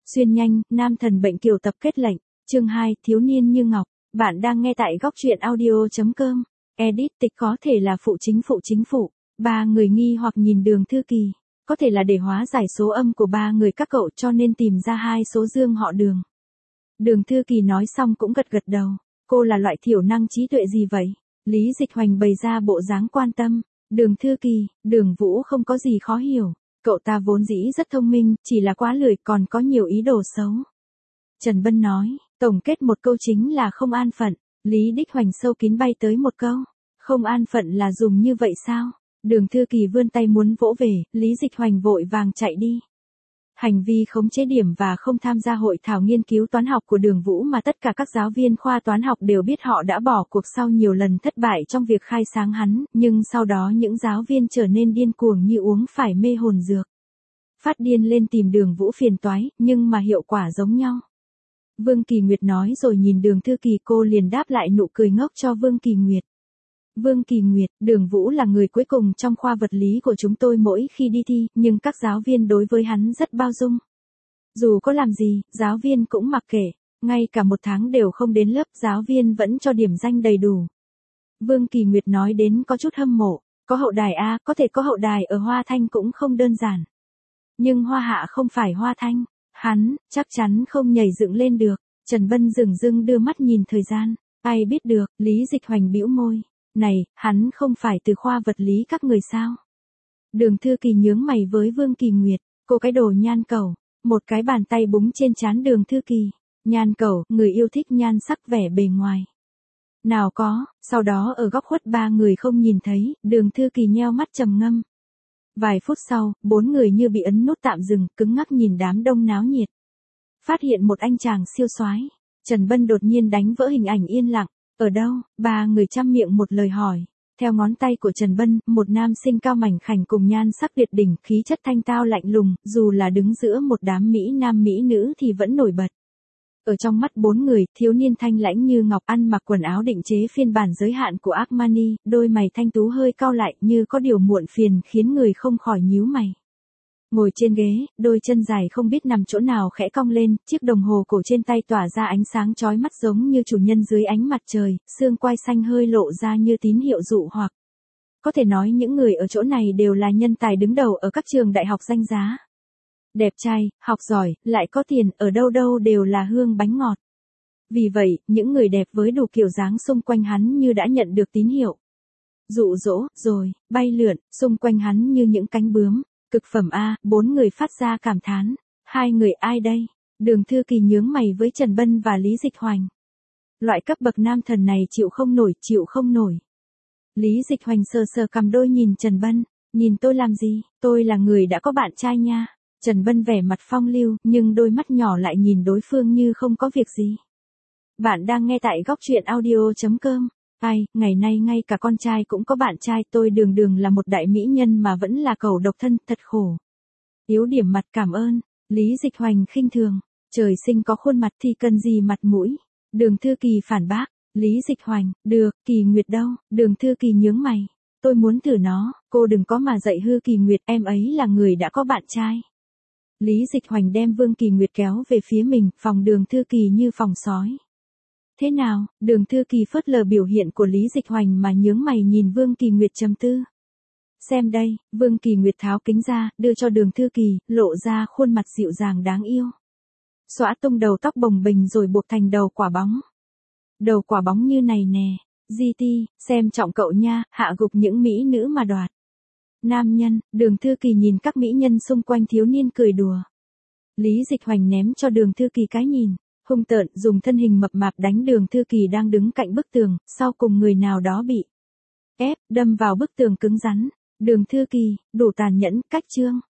Xuyên nhanh, nam thần bệnh kiều tập kết lệnh, chương 2, thiếu niên như ngọc. Bạn đang nghe tại góc truyện audio.com. Edit tịch có thể là phụ chính phụ. Ba người nghi hoặc nhìn Đường Thư Kỳ. Có thể là để hóa giải số âm của ba người các cậu cho nên tìm ra hai số dương họ Đường. Đường Thư Kỳ nói xong cũng gật gật đầu. Cô là loại thiểu năng trí tuệ gì vậy? Lý Dịch Hoành bày ra bộ dáng quan tâm. Đường Thư Kỳ, Đường Vũ không có gì khó hiểu. Cậu ta vốn dĩ rất thông minh, chỉ là quá lười còn có nhiều ý đồ xấu. Trần Bân nói, tổng kết một câu chính là không an phận. Lý Đích Hoành sâu kín bay tới một câu. Không an phận là dùng như vậy sao? Đường Thư Kỳ vươn tay muốn vỗ về, Lý Dịch Hoành vội vàng chạy đi. Hành vi khống chế điểm và không tham gia hội thảo nghiên cứu toán học của Đường Vũ mà tất cả các giáo viên khoa toán học đều biết họ đã bỏ cuộc sau nhiều lần thất bại trong việc khai sáng hắn, nhưng sau đó những giáo viên trở nên điên cuồng như uống phải mê hồn dược. Phát điên lên tìm Đường Vũ phiền toái, nhưng mà hiệu quả giống nhau. Vương Kỳ Nguyệt nói rồi nhìn Đường Thư Kỳ, cô liền đáp lại nụ cười ngốc cho Vương Kỳ Nguyệt. Vương Kỳ Nguyệt, Đường Vũ là người cuối cùng trong khoa vật lý của chúng tôi mỗi khi đi thi, nhưng các giáo viên đối với hắn rất bao dung. Dù có làm gì, giáo viên cũng mặc kệ, ngay cả một tháng đều không đến lớp, giáo viên vẫn cho điểm danh đầy đủ. Vương Kỳ Nguyệt nói đến có chút hâm mộ, có hậu đài a, có thể có hậu đài ở Hoa Thanh cũng không đơn giản. Nhưng Hoa Hạ không phải Hoa Thanh, hắn, chắc chắn không nhảy dựng lên được. Trần Bân dửng dưng đưa mắt nhìn thời gian, ai biết được, Lý Dịch Hoành bĩu môi. Này, hắn không phải từ khoa vật lý các người sao? Đường Thư Kỳ nhướng mày với Vương Kỳ Nguyệt, cô cái đồ nhan cẩu, một cái bàn tay búng trên trán Đường Thư Kỳ. Nhan cẩu, người yêu thích nhan sắc vẻ bề ngoài. Nào có, sau đó ở góc khuất ba người không nhìn thấy, Đường Thư Kỳ nheo mắt trầm ngâm. Vài phút sau, bốn người như bị ấn nút tạm dừng, cứng ngắc nhìn đám đông náo nhiệt. Phát hiện một anh chàng siêu soái, Trần Bân đột nhiên đánh vỡ hình ảnh yên lặng. Ở đâu? Ba người chăm miệng một lời hỏi. Theo ngón tay của Trần Bân, một nam sinh cao mảnh khảnh cùng nhan sắc tuyệt đỉnh, khí chất thanh tao lạnh lùng, dù là đứng giữa một đám mỹ nam mỹ nữ thì vẫn nổi bật. Ở trong mắt bốn người, thiếu niên thanh lãnh như ngọc, ăn mặc quần áo định chế phiên bản giới hạn của Armani, đôi mày thanh tú hơi cau lại như có điều muộn phiền khiến người không khỏi nhíu mày. Ngồi trên ghế, đôi chân dài không biết nằm chỗ nào khẽ cong lên, chiếc đồng hồ cổ trên tay tỏa ra ánh sáng chói mắt giống như chủ nhân dưới ánh mặt trời, xương quai xanh hơi lộ ra như tín hiệu dụ hoặc. Có thể nói những người ở chỗ này đều là nhân tài đứng đầu ở các trường đại học danh giá. Đẹp trai, học giỏi, lại có tiền, ở đâu đâu đều là hương bánh ngọt. Vì vậy, những người đẹp với đủ kiểu dáng xung quanh hắn như đã nhận được tín hiệu. Dụ dỗ, rồi, bay lượn, xung quanh hắn như những cánh bướm. Cực phẩm A, bốn người phát ra cảm thán. Hai người ai đây? Đường Thư Kỳ nhướng mày với Trần Bân và Lý Dịch Hoành. Loại cấp bậc nam thần này chịu không nổi. Lý Dịch Hoành sờ sờ cằm đôi nhìn Trần Bân. Nhìn tôi làm gì? Tôi là người đã có bạn trai nha. Trần Bân vẻ mặt phong lưu, nhưng đôi mắt nhỏ lại nhìn đối phương như không có việc gì. Bạn đang nghe tại góc truyện audio.com. Ai, ngày nay ngay cả con trai cũng có bạn trai, tôi Đường là một đại mỹ nhân mà vẫn là cẩu độc thân, thật khổ. Yếu điểm mặt, cảm ơn. Lý Dịch Hoành khinh thường, trời sinh có khuôn mặt thì cần gì mặt mũi. Đường Thư Kỳ phản bác, Lý Dịch Hoành, được, Kỳ Nguyệt đâu? Đường Thư Kỳ nhướng mày, tôi muốn thử nó, cô đừng có mà dạy hư Kỳ Nguyệt, em ấy là người đã có bạn trai. Lý Dịch Hoành đem Vương Kỳ Nguyệt kéo về phía mình, phòng Đường Thư Kỳ như phòng sói. Thế nào? Đường Thư Kỳ phớt lờ biểu hiện của Lý Dịch Hoành mà nhướng mày nhìn Vương Kỳ Nguyệt trầm tư. Xem đây, Vương Kỳ Nguyệt tháo kính ra, đưa cho Đường Thư Kỳ, lộ ra khuôn mặt dịu dàng đáng yêu. Xõa tung đầu tóc bồng bềnh rồi buộc thành đầu quả bóng. Đầu quả bóng như này nè, GT, xem trọng cậu nha, hạ gục những mỹ nữ mà đoạt. Nam nhân, Đường Thư Kỳ nhìn các mỹ nhân xung quanh thiếu niên cười đùa. Lý Dịch Hoành ném cho Đường Thư Kỳ cái nhìn. Hung tợn, dùng thân hình mập mạp đánh Đường Thư Kỳ đang đứng cạnh bức tường, sau cùng người nào đó bị ép, đâm vào bức tường cứng rắn. Đường Thư Kỳ, đủ tàn nhẫn, cách chương.